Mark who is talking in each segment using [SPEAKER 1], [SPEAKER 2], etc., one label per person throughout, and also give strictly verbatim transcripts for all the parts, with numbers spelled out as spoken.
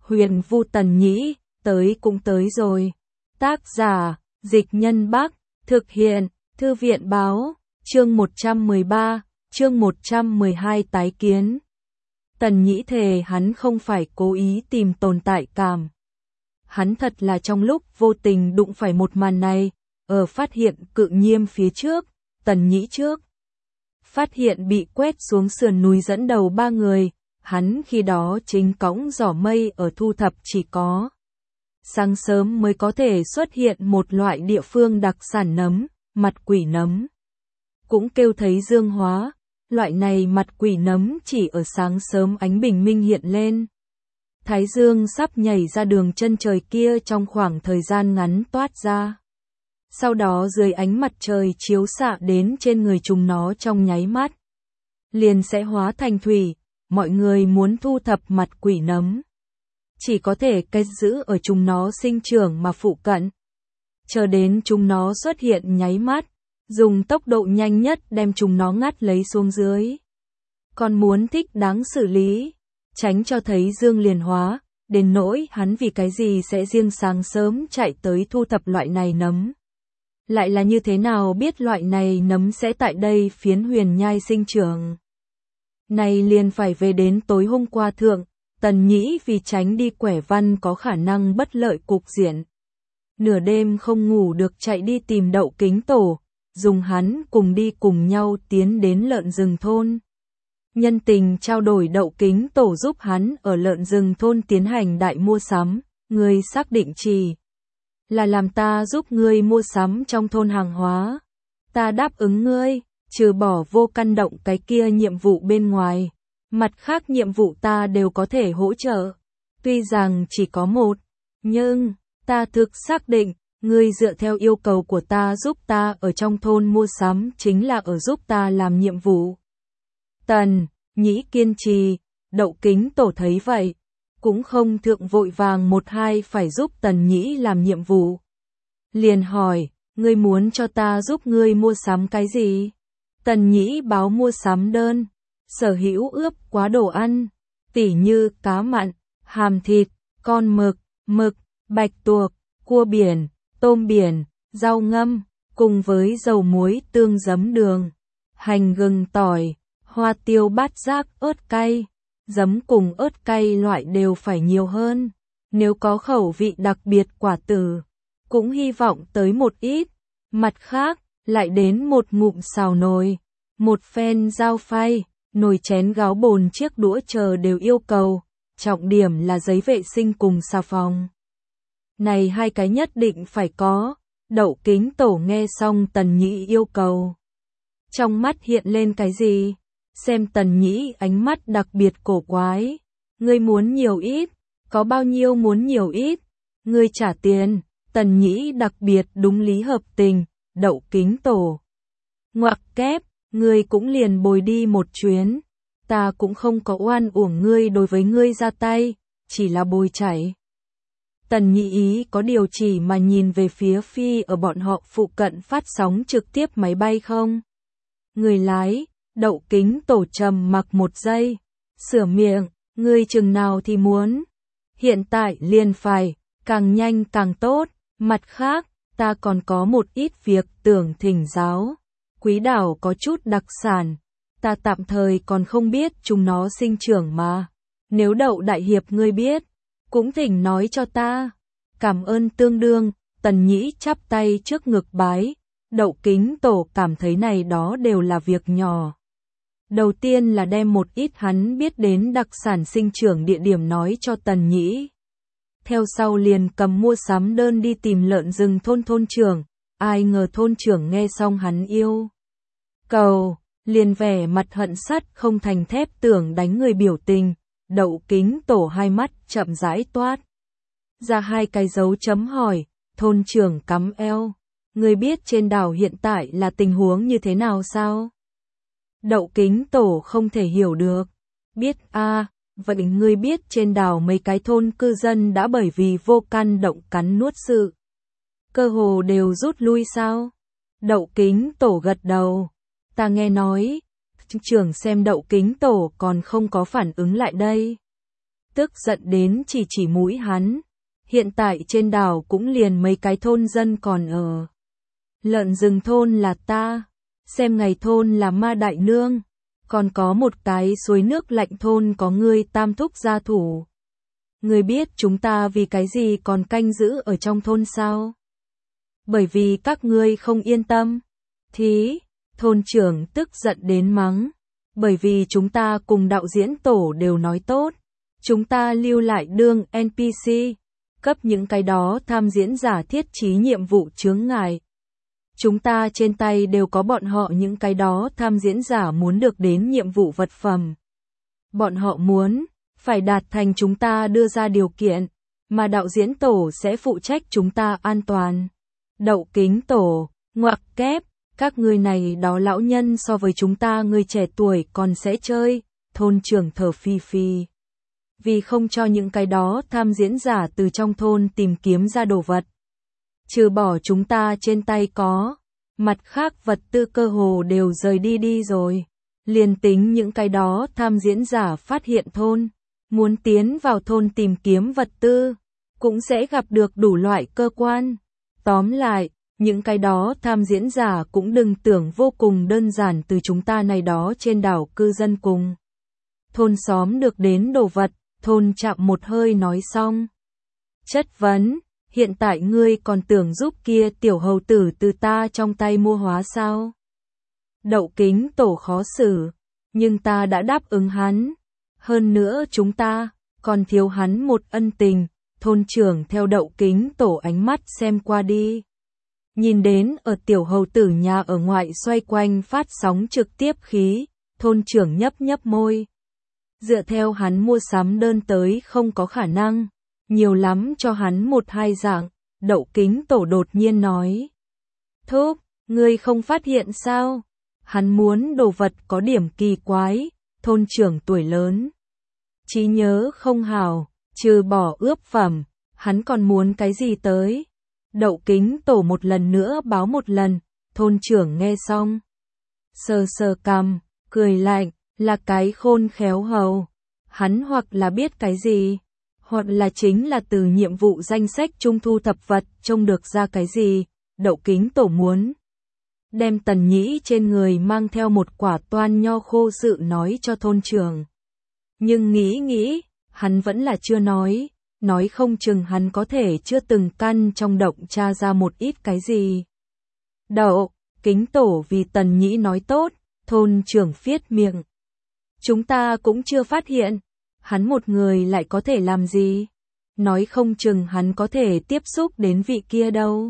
[SPEAKER 1] Huyền Vu Tần Nhĩ, tới cũng tới rồi. Tác giả, Dịch Nhân Bắc, thực hiện, Thư viện Báo, chương một trăm mười ba, chương một trăm mười hai tái kiến. Tần Nhĩ thề hắn không phải cố ý tìm tồn tại cảm. Hắn thật là trong lúc vô tình đụng phải một màn này, ở phát hiện Cự Nhiêm phía trước, Tần Nhĩ trước. Phát hiện bị quét xuống sườn núi dẫn đầu ba người, hắn khi đó chính cõng giỏ mây ở thu thập chỉ có. Sáng sớm mới có thể xuất hiện một loại địa phương đặc sản nấm, mặt quỷ nấm. Cũng kêu thấy dương hóa, loại này mặt quỷ nấm chỉ ở sáng sớm ánh bình minh hiện lên. Thái dương sắp nhảy ra đường chân trời kia trong khoảng thời gian ngắn toát ra. Sau đó dưới ánh mặt trời chiếu xạ đến trên người chúng nó trong nháy mắt. Liền sẽ hóa thành thủy, mọi người muốn thu thập mặt quỷ nấm. Chỉ có thể kết giữ ở chúng nó sinh trưởng mà phụ cận. Chờ đến chúng nó xuất hiện nháy mắt, dùng tốc độ nhanh nhất đem chúng nó ngắt lấy xuống dưới. Còn muốn thích đáng xử lý, tránh cho thấy dương liền hóa, đến nỗi hắn vì cái gì sẽ riêng sáng sớm chạy tới thu thập loại này nấm. Lại là như thế nào biết loại này nấm sẽ tại đây phiến huyền nhai sinh trưởng. Này liền phải về đến tối hôm qua thượng, Tần Nhĩ vì tránh đi quẻ văn có khả năng bất lợi cục diện. Nửa đêm không ngủ được chạy đi tìm Đậu Kính Tổ, dùng hắn cùng đi cùng nhau tiến đến lợn rừng thôn. Nhân tình trao đổi Đậu Kính Tổ giúp hắn ở lợn rừng thôn tiến hành đại mua sắm, ngươi xác định chỉ là làm ta giúp ngươi mua sắm trong thôn hàng hóa. Ta đáp ứng ngươi, trừ bỏ Vô Căn Động cái kia nhiệm vụ bên ngoài, mặt khác nhiệm vụ ta đều có thể hỗ trợ. Tuy rằng chỉ có một, nhưng ta thực xác định, ngươi dựa theo yêu cầu của ta giúp ta ở trong thôn mua sắm chính là ở giúp ta làm nhiệm vụ. Tần Nhĩ kiên trì, Đậu Kính Tổ thấy vậy, cũng không thượng vội vàng một hai phải giúp Tần Nhĩ làm nhiệm vụ. Liền hỏi, ngươi muốn cho ta giúp ngươi mua sắm cái gì? Tần Nhĩ báo mua sắm đơn, sở hữu ướp quá đồ ăn, tỉ như cá mặn, hàm thịt, con mực, mực, bạch tuộc, cua biển, tôm biển, rau ngâm, cùng với dầu muối tương giấm đường, hành gừng tỏi, hoa tiêu bát giác ớt cay, giấm cùng ớt cay loại đều phải nhiều hơn. Nếu có khẩu vị đặc biệt quả tử, cũng hy vọng tới một ít. Mặt khác, lại đến một ngụm xào nồi, một phen dao phay, nồi chén gáo bồn chiếc đũa chờ đều yêu cầu. Trọng điểm là giấy vệ sinh cùng xà phòng. Này hai cái nhất định phải có. Đậu Kính Tổ nghe xong Tần Nhĩ yêu cầu. Trong mắt hiện lên cái gì? Xem Tần Nhĩ ánh mắt đặc biệt cổ quái. Ngươi muốn nhiều ít? Có bao nhiêu muốn nhiều ít? Ngươi trả tiền. Tần Nhĩ đặc biệt đúng lý hợp tình. Đậu Kính Tổ ngoặc kép, ngươi cũng liền bồi đi một chuyến. Ta cũng không có oan uổng ngươi đối với ngươi ra tay, chỉ là bồi chảy. Tần Nhĩ ý có điều chỉ mà nhìn về phía phi ở bọn họ phụ cận phát sóng trực tiếp máy bay không. Người lái, Đậu Kính Tổ trầm mặc một giây, sửa miệng, ngươi chừng nào thì muốn. Hiện tại liền phải, càng nhanh càng tốt. Mặt khác, ta còn có một ít việc tưởng thỉnh giáo. Quý đảo có chút đặc sản, ta tạm thời còn không biết chúng nó sinh trưởng mà. Nếu Đậu đại hiệp ngươi biết, cũng thỉnh nói cho ta. Cảm ơn tương đương. Tần Nhĩ chắp tay trước ngực bái. Đậu Kính Tổ cảm thấy này đó đều là việc nhỏ. Đầu tiên là đem một ít hắn biết đến đặc sản sinh trưởng địa điểm nói cho Tần Nhĩ. Theo sau liền cầm mua sắm đơn đi tìm lợn rừng thôn thôn trưởng. Ai ngờ thôn trưởng nghe xong hắn yêu cầu, liền vẻ mặt hận sắt không thành thép tưởng đánh người biểu tình. Đậu Kính Tổ hai mắt chậm rãi toát ra hai cái dấu chấm hỏi. Thôn trưởng cắm eo, ngươi biết trên đảo hiện tại là tình huống như thế nào sao? Đậu Kính Tổ không thể hiểu được. Biết a, à, vậy ngươi biết trên đảo mấy cái thôn cư dân đã bởi vì Vô Căn Động cắn nuốt sự cơ hồ đều rút lui sao? Đậu Kính Tổ gật đầu. Ta nghe nói, trưởng xem Đậu Kính Tổ còn không có phản ứng lại đây. tức giận đến chỉ chỉ mũi hắn. Hiện tại trên đảo cũng liền mấy cái thôn dân còn ở. Lợn rừng thôn là ta, xem ngày thôn là ma đại nương, còn có một cái suối nước lạnh thôn có ngươi tam thúc gia thủ. Ngươi biết chúng ta vì cái gì còn canh giữ ở trong thôn sao? Bởi vì các ngươi không yên tâm. Thí, thôn trưởng tức giận đến mắng. Bởi vì chúng ta cùng đạo diễn tổ đều nói tốt. Chúng ta lưu lại đương en pê xê, cấp những cái đó tham diễn giả thiết trí nhiệm vụ chướng ngại. Chúng ta trên tay đều có bọn họ những cái đó tham diễn giả muốn được đến nhiệm vụ vật phẩm. Bọn họ muốn, phải đạt thành chúng ta đưa ra điều kiện, mà đạo diễn tổ sẽ phụ trách chúng ta an toàn. Đậu kính tổ, ngoặc kép, các ngươi này đó lão nhân so với chúng ta người trẻ tuổi còn sẽ chơi, thôn trưởng thở phì phì. Vì không cho những cái đó tham diễn giả từ trong thôn tìm kiếm ra đồ vật. Trừ bỏ chúng ta trên tay có, mặt khác vật tư cơ hồ đều rời đi đi rồi. Liền tính những cái đó tham diễn giả phát hiện thôn, muốn tiến vào thôn tìm kiếm vật tư, cũng sẽ gặp được đủ loại cơ quan. Tóm lại, những cái đó tham diễn giả cũng đừng tưởng vô cùng đơn giản từ chúng ta này đó trên đảo cư dân cùng. Thôn xóm được đến đồ vật, thôn chạm một hơi nói xong. Chất vấn, hiện tại ngươi còn tưởng giúp kia tiểu hầu tử từ ta trong tay mua hóa sao? Đậu kính tổ khó xử, nhưng ta đã đáp ứng hắn. Hơn nữa chúng ta, còn thiếu hắn một ân tình, thôn trưởng theo đậu kính tổ ánh mắt xem qua đi. Nhìn đến ở tiểu hầu tử nhà ở ngoại xoay quanh phát sóng trực tiếp khí, thôn trưởng nhấp nhấp môi. Dựa theo hắn mua sắm đơn tới không có khả năng, nhiều lắm cho hắn một hai dạng, đậu kính tổ đột nhiên nói. Thúc, ngươi không phát hiện sao? Hắn muốn đồ vật có điểm kỳ quái, thôn trưởng tuổi lớn. Trí nhớ không hào, trừ bỏ ướp phẩm, hắn còn muốn cái gì tới? Đậu kính tổ một lần nữa báo một lần, thôn trưởng nghe xong. Sờ sờ cằm, cười lạnh, là cái khôn khéo hầu. Hắn hoặc là biết cái gì, hoặc là chính là từ nhiệm vụ danh sách trung thu thập vật trông được ra cái gì, đậu kính tổ muốn. Đem Tần Nhĩ trên người mang theo một quả toan nho khô sự nói cho thôn trưởng. Nhưng nghĩ nghĩ, hắn vẫn là chưa nói, nói không chừng hắn có thể chưa từng căn trong động tra ra một ít cái gì. Đậu, kính tổ vì Tần Nhĩ nói tốt, thôn trưởng phiết miệng. Chúng ta cũng chưa phát hiện, hắn một người lại có thể làm gì? Nói không chừng hắn có thể tiếp xúc đến vị kia đâu.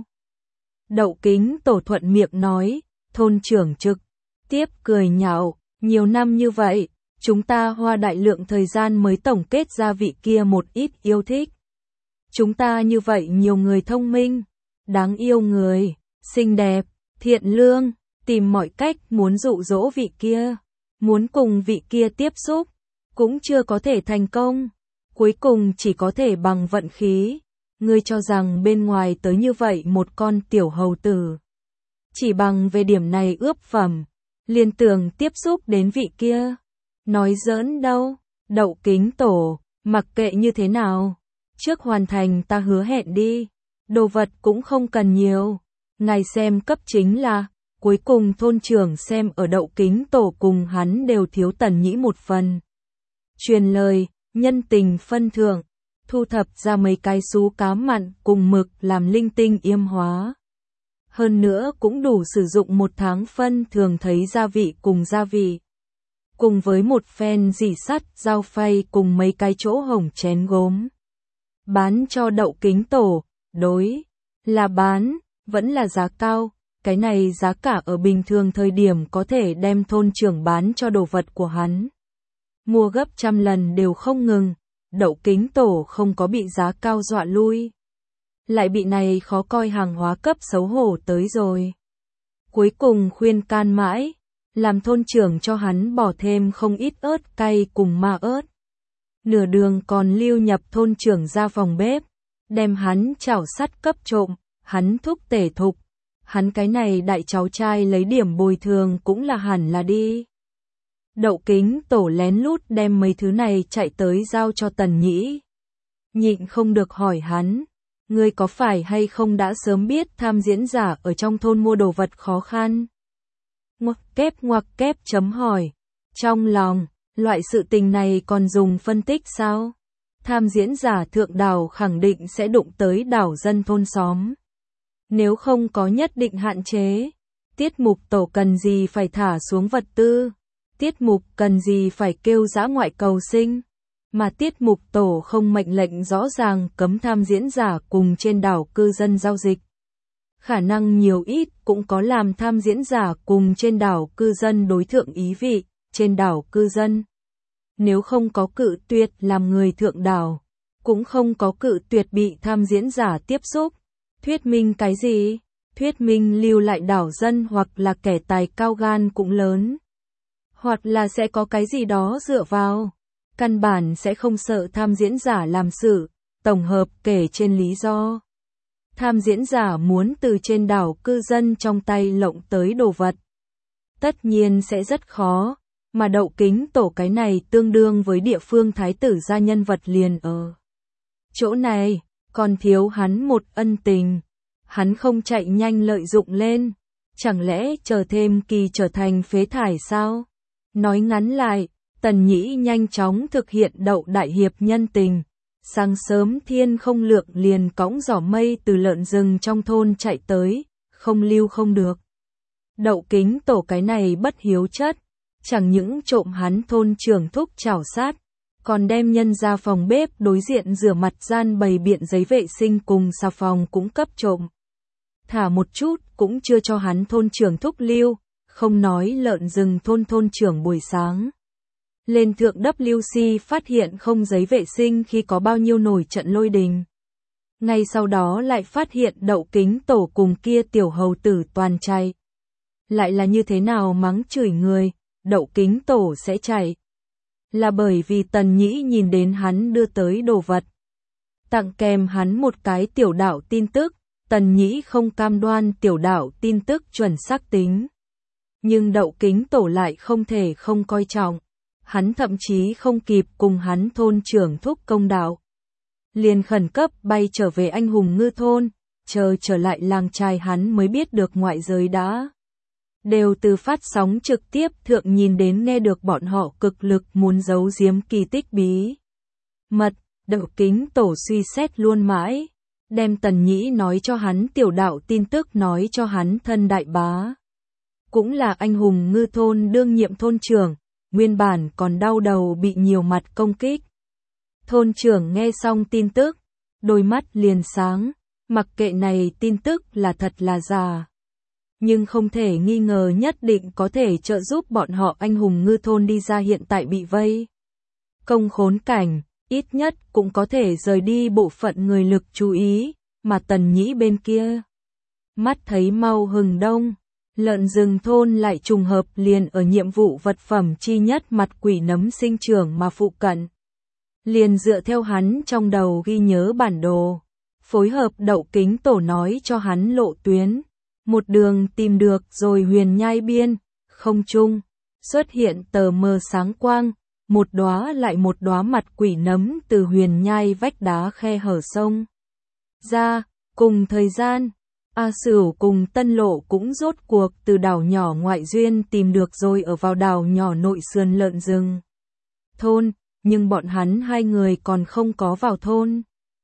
[SPEAKER 1] Đậu kính tổ thuận miệng nói, thôn trưởng trực tiếp cười nhạo, nhiều năm như vậy, chúng ta hoa đại lượng thời gian mới tổng kết ra vị kia một ít yêu thích. Chúng ta như vậy nhiều người thông minh, đáng yêu người, xinh đẹp, thiện lương, tìm mọi cách muốn dụ dỗ vị kia, muốn cùng vị kia tiếp xúc, cũng chưa có thể thành công, cuối cùng chỉ có thể bằng vận khí. Ngươi cho rằng bên ngoài tới như vậy một con tiểu hầu tử, chỉ bằng về điểm này ướp phẩm, liền tưởng tiếp xúc đến vị kia. Nói giỡn đâu, đậu kính tổ, mặc kệ như thế nào, trước hoàn thành ta hứa hẹn đi, đồ vật cũng không cần nhiều, ngài xem cấp chính là, cuối cùng thôn trưởng xem ở đậu kính tổ cùng hắn đều thiếu Tần Nhĩ một phần. Truyền lời, nhân tình phân thưởng, thu thập ra mấy cái sú cá mặn cùng mực làm linh tinh yêm hóa. Hơn nữa cũng đủ sử dụng một tháng phân thường thấy gia vị cùng gia vị. Cùng với một phen dì sắt, dao phay cùng mấy cái chỗ hồng chén gốm. Bán cho đậu kính tổ, đối, là bán, vẫn là giá cao, cái này giá cả ở bình thường thời điểm có thể đem thôn trưởng bán cho đồ vật của hắn. Mua gấp trăm lần đều không ngừng, đậu kính tổ không có bị giá cao dọa lui. Lại bị này khó coi hàng hóa cấp xấu hổ tới rồi. Cuối cùng khuyên can mãi, làm thôn trưởng cho hắn bỏ thêm không ít ớt cay cùng ma ớt. Nửa đường còn lưu nhập thôn trưởng ra phòng bếp, đem hắn chảo sắt cấp trộm, hắn thúc tể thục. Hắn cái này đại cháu trai lấy điểm bồi thường cũng là hẳn là đi. Đậu Kính Tổ lén lút đem mấy thứ này chạy tới giao cho Tần Nhĩ. Nhịn không được hỏi hắn, ngươi có phải hay không đã sớm biết tham diễn giả ở trong thôn mua đồ vật khó khăn? Ngoặc kép ngoặc kép chấm hỏi. Trong lòng, loại sự tình này còn dùng phân tích sao? Tham diễn giả thượng đảo khẳng định sẽ đụng tới đảo dân thôn xóm. Nếu không có nhất định hạn chế, tiết mục tổ cần gì phải thả xuống vật tư? Tiết mục cần gì phải kêu dã ngoại cầu sinh? Mà tiết mục tổ không mệnh lệnh rõ ràng cấm tham diễn giả cùng trên đảo cư dân giao dịch. Khả năng nhiều ít cũng có làm tham diễn giả cùng trên đảo cư dân đối thượng ý vị, trên đảo cư dân. Nếu không có cự tuyệt làm người thượng đảo, cũng không có cự tuyệt bị tham diễn giả tiếp xúc. Thuyết minh cái gì? Thuyết minh lưu lại đảo dân hoặc là kẻ tài cao gan cũng lớn. Hoặc là sẽ có cái gì đó dựa vào. Căn bản sẽ không sợ tham diễn giả làm sự, tổng hợp kể trên lý do. Tham diễn giả muốn từ trên đảo cư dân trong tay lộng tới đồ vật. Tất nhiên sẽ rất khó, mà Đậu Kính Tổ cái này tương đương với địa phương thái tử gia nhân vật liền ở chỗ này, còn thiếu hắn một ân tình. Hắn không chạy nhanh lợi dụng lên, chẳng lẽ chờ thêm kỳ trở thành phế thải sao? Nói ngắn lại, Tần Nhĩ nhanh chóng thực hiện Đậu đại hiệp nhân tình. Sáng sớm thiên không lượng liền cõng giỏ mây từ lợn rừng trong thôn chạy tới, không lưu không được. Đậu Kính Tổ cái này bất hiếu chất, chẳng những trộm hắn thôn trưởng thúc chảo sát, còn đem nhân ra phòng bếp đối diện rửa mặt gian bày biện giấy vệ sinh cùng xà phòng cũng cấp trộm. Thả một chút cũng chưa cho hắn thôn trưởng thúc lưu, không nói lợn rừng thôn thôn trưởng buổi sáng. Lên thượng W C phát hiện không giấy vệ sinh khi có bao nhiêu nổi trận lôi đình. Ngay sau đó lại phát hiện Đậu Kính Tổ cùng kia tiểu hầu tử toàn chạy. Lại là như thế nào mắng chửi người, Đậu Kính Tổ sẽ chạy. Là bởi vì Tần Nhĩ nhìn đến hắn đưa tới đồ vật. Tặng kèm hắn một cái tiểu đạo tin tức, Tần Nhĩ không cam đoan tiểu đạo tin tức chuẩn xác tính. Nhưng Đậu Kính Tổ lại không thể không coi trọng. Hắn thậm chí không kịp cùng hắn thôn trưởng thúc công đạo. Liền khẩn cấp bay trở về anh hùng ngư thôn, chờ trở lại làng trài hắn mới biết được ngoại giới đã. Đều từ phát sóng trực tiếp thượng nhìn đến nghe được bọn họ cực lực muốn giấu giếm kỳ tích bí mật. Đậu Kính Tổ suy xét luôn mãi, đem Tần Nhĩ nói cho hắn tiểu đạo tin tức nói cho hắn thân đại bá. Cũng là anh hùng ngư thôn đương nhiệm thôn trưởng, nguyên bản còn đau đầu bị nhiều mặt công kích. Thôn trưởng nghe xong tin tức, đôi mắt liền sáng, mặc kệ này tin tức là thật là giả. Nhưng không thể nghi ngờ nhất định có thể trợ giúp bọn họ anh hùng ngư thôn đi ra hiện tại bị vây công khốn cảnh, ít nhất cũng có thể rời đi bộ phận người lực chú ý, mà Tần Nhĩ bên kia. Mắt thấy mau hừng đông, lợn rừng thôn lại trùng hợp liền ở nhiệm vụ vật phẩm chi nhất mặt quỷ nấm sinh trưởng mà phụ cận. Liền dựa theo hắn trong đầu ghi nhớ bản đồ, phối hợp Đậu Kính Tổ nói cho hắn lộ tuyến. Một đường tìm được rồi huyền nhai biên, không trung, xuất hiện tờ mờ sáng quang, một đóa lại một đóa mặt quỷ nấm từ huyền nhai vách đá khe hở sông. Ra, cùng thời gian, A Sửu cùng Tân Lộ cũng rốt cuộc từ đảo nhỏ ngoại duyên tìm được rồi ở vào đảo nhỏ nội sườn lợn rừng. Thôn, nhưng bọn hắn hai người còn không có vào thôn.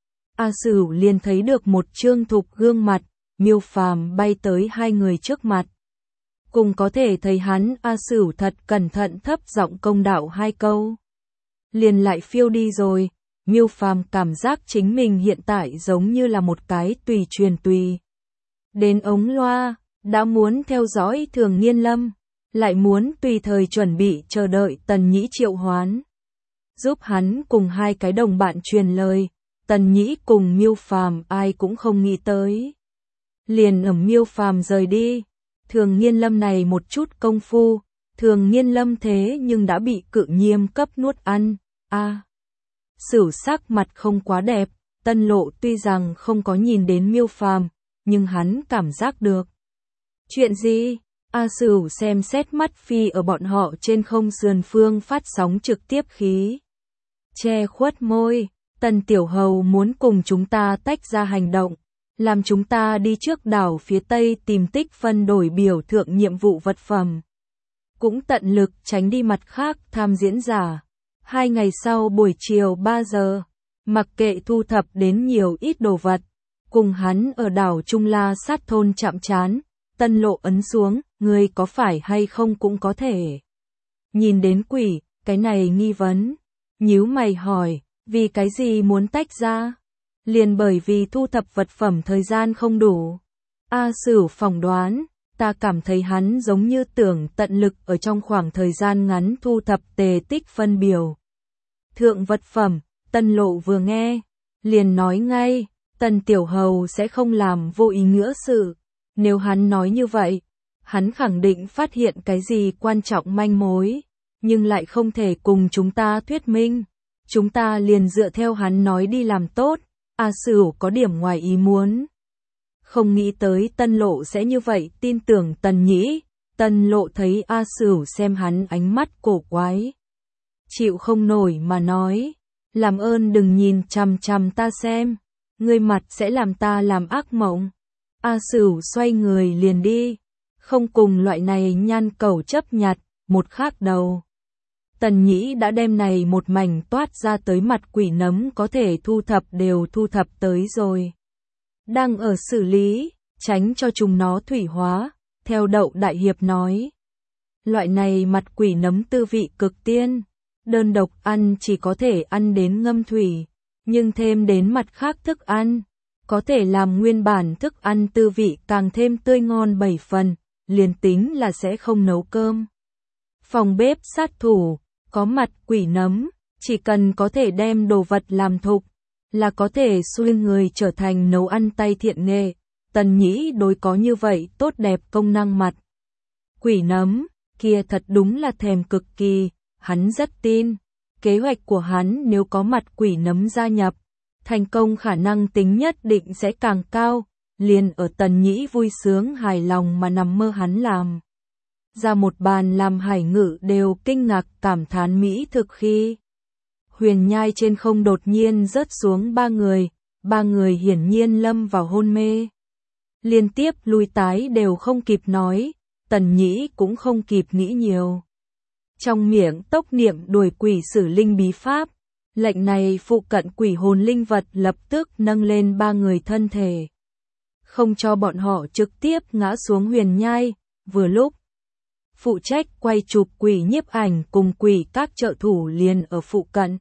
[SPEAKER 1] A Sửu liền thấy được một trương thục gương mặt. Miêu Phàm bay tới hai người trước mặt. Cùng có thể thấy hắn A Sửu thật cẩn thận thấp giọng công đạo hai câu. Liền lại phiêu đi rồi, Miêu Phàm cảm giác chính mình hiện tại giống như là một cái tùy truyền tùy. Đến ống loa, đã muốn theo dõi Thường Nghiên Lâm, lại muốn tùy thời chuẩn bị chờ đợi Tần Nhĩ triệu hoán. Giúp hắn cùng hai cái đồng bạn truyền lời, Tần Nhĩ cùng Miêu Phàm ai cũng không nghĩ tới. Liền ẩm Miêu Phàm rời đi, Thường Nghiên Lâm này một chút công phu, Thường Nghiên Lâm thế nhưng đã bị Cự Nhiêm cấp nuốt ăn. A, à, Sửu sắc mặt không quá đẹp, Tân Lộ tuy rằng không có nhìn đến Miêu Phàm, nhưng hắn cảm giác được. Chuyện gì? A Sửu xem xét mắt phi ở bọn họ trên không sườn phương phát sóng trực tiếp khí. Che khuất môi, Tần Tiểu Hầu muốn cùng chúng ta tách ra hành động, làm chúng ta đi trước đảo phía Tây tìm tích phân đổi biểu thượng nhiệm vụ vật phẩm. Cũng tận lực tránh đi mặt khác tham diễn giả. Hai ngày sau buổi chiều ba giờ, mặc kệ thu thập đến nhiều ít đồ vật, cùng hắn ở đảo Trung La sát thôn chạm trán, Tân Lộ ấn xuống, người có phải hay không cũng có thể. Nhìn đến quỷ, cái này nghi vấn, nhíu mày hỏi, vì cái gì muốn tách ra? Liền bởi vì thu thập vật phẩm thời gian không đủ. A Sửu phỏng đoán, ta cảm thấy hắn giống như tưởng tận lực ở trong khoảng thời gian ngắn thu thập tề tích phân biểu. Thượng vật phẩm, Tân Lộ vừa nghe, liền nói ngay, Tần Tiểu Hầu sẽ không làm vô ý nghĩa sự. Nếu hắn nói như vậy, hắn khẳng định phát hiện cái gì quan trọng manh mối, nhưng lại không thể cùng chúng ta thuyết minh. Chúng ta liền dựa theo hắn nói đi làm tốt. A Sửu có điểm ngoài ý muốn. Không nghĩ tới Tân Lộ sẽ như vậy tin tưởng Tần Nhĩ. Tân Lộ thấy A Sửu xem hắn ánh mắt cổ quái, chịu không nổi mà nói, làm ơn đừng nhìn chằm chằm ta xem, ngươi mặt sẽ làm ta làm ác mộng. A Sửu xoay người liền đi, không cùng loại này nhan cẩu chấp nhặt, một khác đầu. Tần Nhĩ đã đem này một mảnh toát ra tới mặt quỷ nấm có thể thu thập đều thu thập tới rồi. Đang ở xử lý, tránh cho chúng nó thủy hóa, theo Đậu Đại Hiệp nói. Loại này mặt quỷ nấm tư vị cực tiên, đơn độc ăn chỉ có thể ăn đến ngâm thủy, nhưng thêm đến mặt khác thức ăn, có thể làm nguyên bản thức ăn tư vị càng thêm tươi ngon bảy phần, liền tính là sẽ không nấu cơm. Phòng bếp sát thủ, có mặt quỷ nấm, chỉ cần có thể đem đồ vật làm thục, là có thể xuôi người trở thành nấu ăn tay thiện nghệ. Tần Nhĩ đối có như vậy tốt đẹp công năng mặt quỷ nấm, kia thật đúng là thèm cực kỳ, hắn rất tin. Kế hoạch của hắn nếu có mặt quỷ nấm gia nhập, thành công khả năng tính nhất định sẽ càng cao, liền ở Tần Nhĩ vui sướng hài lòng mà nằm mơ hắn làm. Ra một bàn làm Hải Ngự đều kinh ngạc cảm thán mỹ thực khi huyền nhai trên không đột nhiên rớt xuống ba người, ba người hiển nhiên lâm vào hôn mê. Liên tiếp lui tái đều không kịp nói, Tần Nhĩ cũng không kịp nghĩ nhiều. Trong miệng tốc niệm đuổi quỷ xử linh bí pháp, lệnh này phụ cận quỷ hồn linh vật lập tức nâng lên ba người thân thể, không cho bọn họ trực tiếp ngã xuống huyền nhai. Vừa lúc phụ trách quay chụp quỷ nhiếp ảnh cùng quỷ các trợ thủ liền ở phụ cận.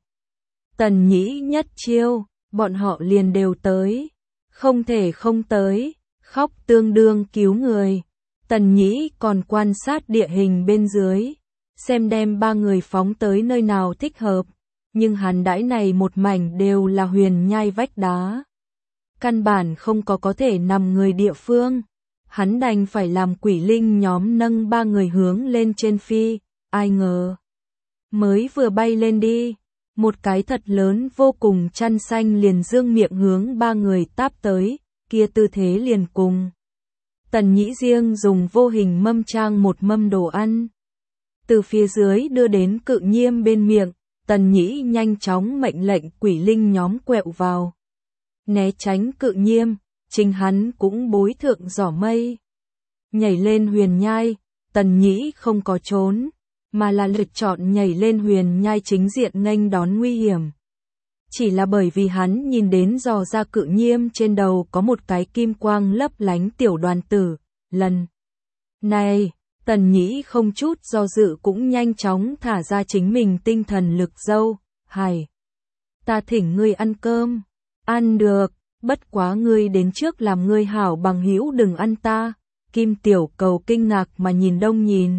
[SPEAKER 1] Tần Nhĩ nhất chiêu, bọn họ liền đều tới, không thể không tới, khóc tương đương cứu người. Tần Nhĩ còn quan sát địa hình bên dưới, xem đem ba người phóng tới nơi nào thích hợp, nhưng hắn đãi này một mảnh đều là huyền nhai vách đá. Căn bản không có có thể nằm người địa phương. Hắn đành phải làm quỷ linh nhóm nâng ba người hướng lên trên phi, ai ngờ. Mới vừa bay lên đi, một cái thật lớn vô cùng chăn xanh liền dương miệng hướng ba người táp tới, kia tư thế liền cùng. Tần Nhĩ riêng dùng vô hình mâm trang một mâm đồ ăn. Từ phía dưới đưa đến cự nhiêm bên miệng, Tần Nhĩ nhanh chóng mệnh lệnh quỷ linh nhóm quẹo vào. Né tránh cự nhiêm. Chính hắn cũng bối thượng giỏ mây. Nhảy lên huyền nhai, Tần Nhĩ không có trốn, mà là lựa chọn nhảy lên huyền nhai chính diện nghênh đón nguy hiểm. Chỉ là bởi vì hắn nhìn đến dò ra cự nhiêm trên đầu có một cái kim quang lấp lánh tiểu đoàn tử. Lần này, Tần Nhĩ không chút do dự cũng nhanh chóng thả ra chính mình tinh thần lực dâu. Hài, ta thỉnh ngươi ăn cơm. Ăn được. Bất quá ngươi đến trước làm ngươi hảo bằng hữu đừng ăn ta. Kim Tiểu Cầu kinh ngạc mà nhìn đông nhìn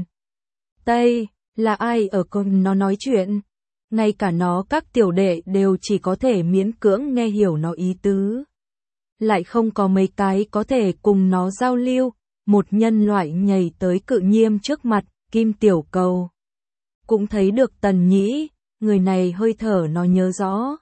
[SPEAKER 1] tây, là ai ở cùng nó nói chuyện? Ngay cả nó các tiểu đệ đều chỉ có thể miễn cưỡng nghe hiểu nó ý tứ. Lại không có mấy cái có thể cùng nó giao lưu. Một nhân loại nhảy tới cự nhiêm trước mặt, Kim Tiểu Cầu cũng thấy được Tần Nhĩ, người này hơi thở nó nhớ rõ.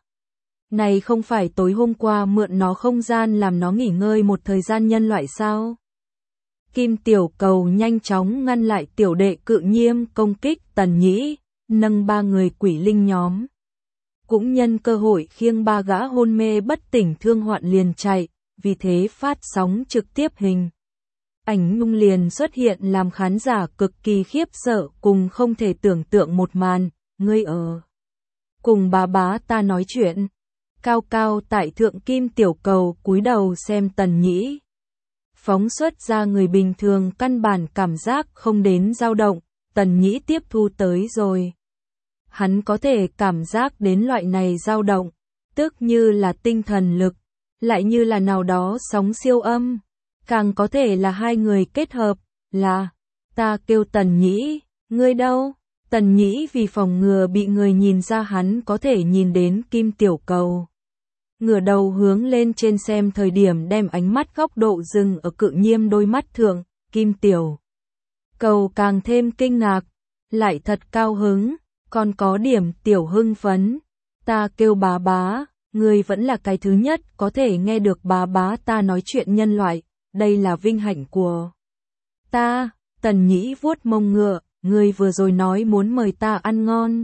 [SPEAKER 1] Này không phải tối hôm qua mượn nó không gian làm nó nghỉ ngơi một thời gian nhân loại sao? Kim Tiểu Cầu nhanh chóng ngăn lại tiểu đệ Cự Nhiêm công kích Tần Nhĩ, nâng ba người quỷ linh nhóm. Cũng nhân cơ hội khiêng ba gã hôn mê bất tỉnh thương hoạn liền chạy, vì thế phát sóng trực tiếp hình. Ảnh nhung liền xuất hiện làm khán giả cực kỳ khiếp sợ cùng không thể tưởng tượng một màn, ngươi ở. Cùng bà bá ta nói chuyện. Cao cao tại thượng Kim Tiểu Cầu cúi đầu xem Tần Nhĩ. Phóng xuất ra người bình thường căn bản cảm giác không đến dao động, Tần Nhĩ tiếp thu tới rồi. Hắn có thể cảm giác đến loại này dao động, tức như là tinh thần lực, lại như là nào đó sóng siêu âm, càng có thể là hai người kết hợp, là, ta kêu Tần Nhĩ, ngươi đâu? Tần Nhĩ vì phòng ngừa bị người nhìn ra hắn có thể nhìn đến Kim Tiểu Cầu. Ngửa đầu hướng lên trên xem thời điểm đem ánh mắt góc độ dừng ở Cự Nhiêm đôi mắt thượng, Kim Tiểu Cầu càng thêm kinh ngạc, lại thật cao hứng, còn có điểm tiểu hưng phấn. Ta kêu bá bá, ngươi vẫn là cái thứ nhất có thể nghe được bá bá ta nói chuyện nhân loại, đây là vinh hạnh của ta. Tần Nhĩ vuốt mông ngựa, ngươi vừa rồi nói muốn mời ta ăn ngon.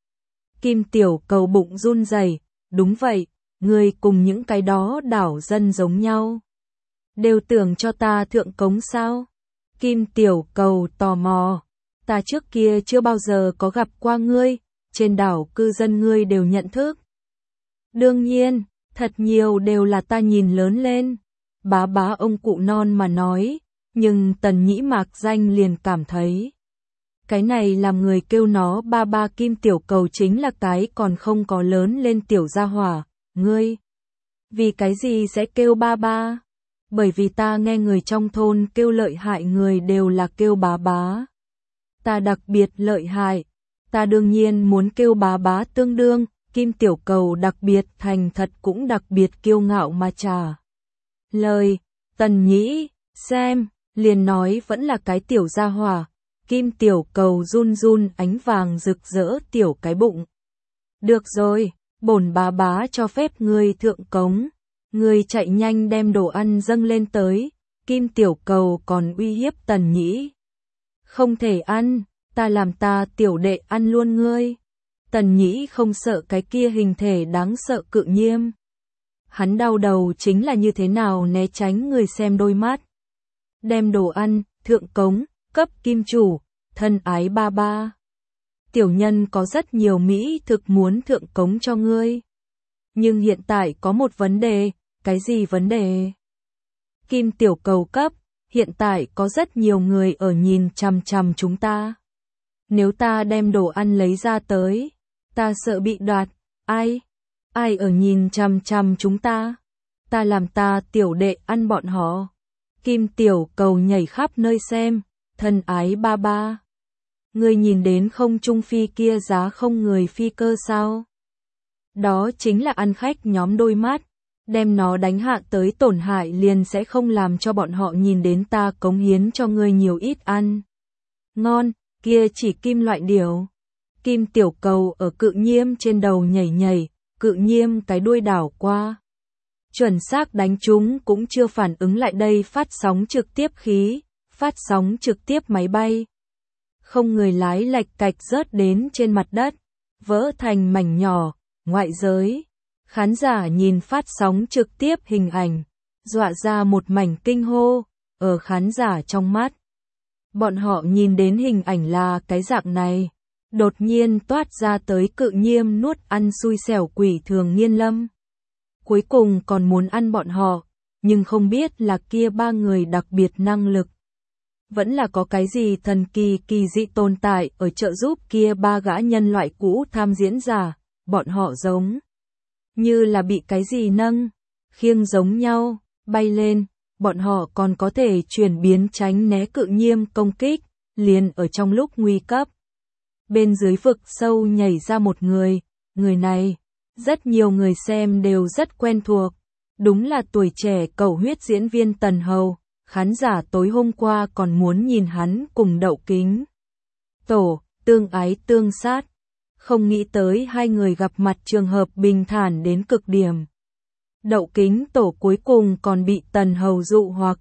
[SPEAKER 1] Kim Tiểu Cầu bụng run rẩy, đúng vậy, ngươi cùng những cái đó đảo dân giống nhau. Đều tưởng cho ta thượng cống sao? Kim Tiểu Cầu tò mò, ta trước kia chưa bao giờ có gặp qua ngươi, trên đảo cư dân ngươi đều nhận thức. Đương nhiên, thật nhiều đều là ta nhìn lớn lên. Bá bá ông cụ non mà nói, nhưng Tần Nhĩ mạc danh liền cảm thấy. Cái này làm người kêu nó ba ba Kim Tiểu Cầu chính là cái còn không có lớn lên tiểu gia hỏa, ngươi. Vì cái gì sẽ kêu ba ba? Bởi vì ta nghe người trong thôn kêu lợi hại người đều là kêu bá bá. Ta đặc biệt lợi hại, ta đương nhiên muốn kêu bá bá tương đương, Kim Tiểu Cầu đặc biệt thành thật cũng đặc biệt kiêu ngạo mà trả lời. Tần Nhĩ, xem, liền nói vẫn là cái tiểu gia hỏa. Kim Tiểu Cầu run run ánh vàng rực rỡ tiểu cái bụng. Được rồi, bổn bá bá cho phép ngươi thượng cống. Ngươi chạy nhanh đem đồ ăn dâng lên tới. Kim Tiểu Cầu còn uy hiếp Tần Nhĩ. Không thể ăn, ta làm ta tiểu đệ ăn luôn ngươi. Tần Nhĩ không sợ cái kia hình thể đáng sợ Cự Nhiêm. Hắn đau đầu chính là như thế nào né tránh người xem đôi mắt. Đem đồ ăn, thượng cống, cấp kim chủ, thân ái ba ba. Tiểu nhân có rất nhiều mỹ thực muốn thượng cống cho ngươi. Nhưng hiện tại có một vấn đề, cái gì vấn đề? Kim Tiểu Cầu cấp, hiện tại có rất nhiều người ở nhìn chằm chằm chúng ta. Nếu ta đem đồ ăn lấy ra tới, ta sợ bị đoạt, ai? Ai ở nhìn chằm chằm chúng ta? Ta làm ta tiểu đệ ăn bọn họ. Kim Tiểu Cầu nhảy khắp nơi xem, thân ái ba ba. Ngươi nhìn đến không trung phi kia giá không người phi cơ sao? Đó chính là ăn khách nhóm đôi mắt, đem nó đánh hạ tới tổn hại liền sẽ không làm cho bọn họ nhìn đến ta cống hiến cho ngươi nhiều ít ăn. Ngon, kia chỉ kim loại điều. Kim Tiểu Cầu ở Cự Nhiêm trên đầu nhảy nhảy, Cự Nhiêm cái đuôi đảo qua. Chuẩn xác đánh chúng cũng chưa phản ứng lại đây phát sóng trực tiếp khí, phát sóng trực tiếp máy bay. Không người lái lạch cạch rớt đến trên mặt đất, vỡ thành mảnh nhỏ, ngoại giới. Khán giả nhìn phát sóng trực tiếp hình ảnh, dọa ra một mảnh kinh hô, ở khán giả trong mắt. Bọn họ nhìn đến hình ảnh là cái dạng này, đột nhiên toát ra tới Cự Nhiêm nuốt ăn xui xẻo quỷ thường Nghiên Lâm. Cuối cùng còn muốn ăn bọn họ, nhưng không biết là kia ba người đặc biệt năng lực. Vẫn là có cái gì thần kỳ kỳ dị tồn tại ở trợ giúp kia ba gã nhân loại cũ tham diễn giả, bọn họ giống như là bị cái gì nâng, khiêng giống nhau, bay lên, bọn họ còn có thể chuyển biến tránh né Cự Nhiêm công kích, liền ở trong lúc nguy cấp. Bên dưới vực sâu nhảy ra một người, người này, rất nhiều người xem đều rất quen thuộc, đúng là tuổi trẻ cầu huyết diễn viên Tần Hầu, khán giả tối hôm qua còn muốn nhìn hắn cùng Đậu Kính Tổ, tương ái tương sát, không nghĩ tới hai người gặp mặt trường hợp bình thản đến cực điểm. Đậu Kính Tổ cuối cùng còn bị Tần Hầu dụ hoặc,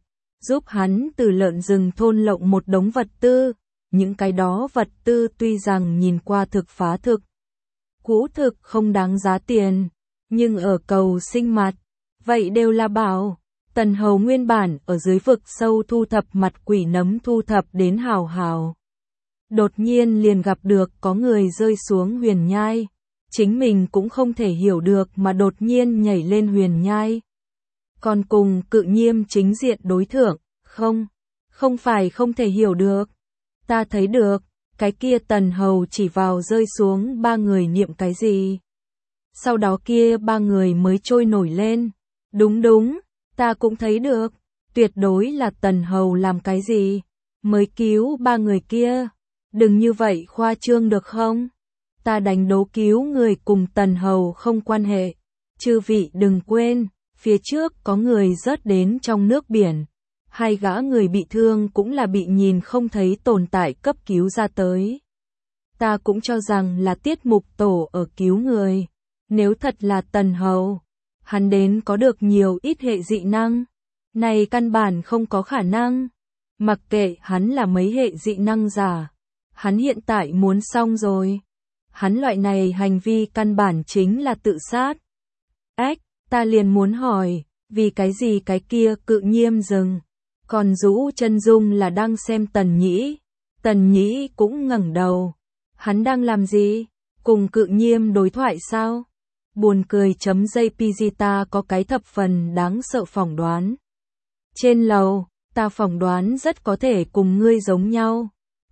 [SPEAKER 1] giúp hắn từ lợn rừng thôn lộng một đống vật tư, những cái đó vật tư tuy rằng nhìn qua thực phá thực, cũ thực không đáng giá tiền, nhưng ở cầu sinh mặt, vậy đều là bảo. Tần Hầu nguyên bản ở dưới vực sâu thu thập mặt quỷ nấm thu thập đến hào hào. Đột nhiên liền gặp được có người rơi xuống huyền nhai, chính mình cũng không thể hiểu được mà đột nhiên nhảy lên huyền nhai. Còn cùng Cự Nhiêm chính diện đối thượng, không, không phải không thể hiểu được. Ta thấy được, cái kia Tần Hầu chỉ vào rơi xuống ba người niệm cái gì. Sau đó kia ba người mới trôi nổi lên. Đúng đúng, ta cũng thấy được, tuyệt đối là Tần Hầu làm cái gì, mới cứu ba người kia. Đừng như vậy khoa trương được không? Ta đánh đố cứu người cùng Tần Hầu không quan hệ. Chư vị đừng quên, phía trước có người rớt đến trong nước biển. Hai gã người bị thương cũng là bị nhìn không thấy tồn tại cấp cứu ra tới. Ta cũng cho rằng là Tiết Mục Tổ ở cứu người. Nếu thật là Tần Hầu, hắn đến có được nhiều ít hệ dị năng. Này căn bản không có khả năng. Mặc kệ hắn là mấy hệ dị năng giả. Hắn hiện tại muốn xong rồi. Hắn loại này hành vi căn bản chính là tự sát. Ếch, ta liền muốn hỏi, vì cái gì cái kia Cự Nhiêm dừng. Còn rũ chân dung là đang xem Tần Nhĩ. Tần Nhĩ cũng ngẩng đầu. Hắn đang làm gì? Cùng Cự Nhiêm đối thoại sao? Buồn cười chấm dây Pizita có cái thập phần đáng sợ phỏng đoán. Trên lầu, ta phỏng đoán rất có thể cùng ngươi giống nhau.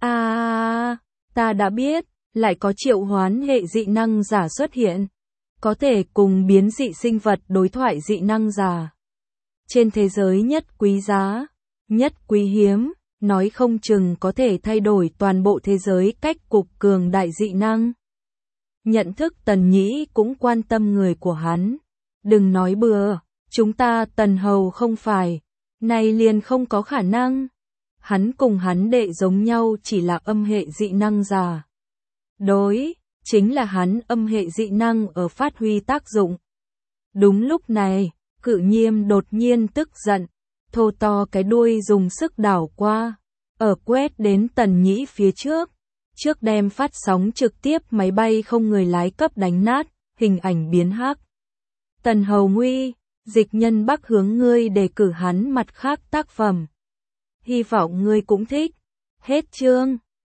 [SPEAKER 1] À, ta đã biết, lại có triệu hoán hệ dị năng giả xuất hiện. Có thể cùng biến dị sinh vật đối thoại dị năng giả. Trên thế giới nhất quý giá, nhất quý hiếm, nói không chừng có thể thay đổi toàn bộ thế giới cách cục cường đại dị năng. Nhận thức Tần Nhĩ cũng quan tâm người của hắn. Đừng nói bừa, chúng ta Tần Hầu không phải, này liền không có khả năng. Hắn cùng hắn đệ giống nhau chỉ là âm hệ dị năng giả. Đối, chính là hắn âm hệ dị năng ở phát huy tác dụng. Đúng lúc này, Cự Nhiêm đột nhiên tức giận, thô to cái đuôi dùng sức đảo qua, ở quét đến Tần Nhĩ phía trước. Trước đem phát sóng trực tiếp máy bay không người lái cấp đánh nát, hình ảnh biến hắc. Tần Hầu nguy, Dịch Nhân Bắc hướng ngươi đề cử hắn mặt khác tác phẩm. Hy vọng ngươi cũng thích. Hết chương.